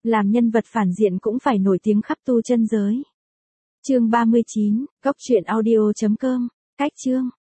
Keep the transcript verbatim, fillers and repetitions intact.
Làm nhân vật phản diện cũng phải nổi tiếng khắp tu chân giới. Chương ba mươi chín, cốc truyện audio chấm com, cách chương.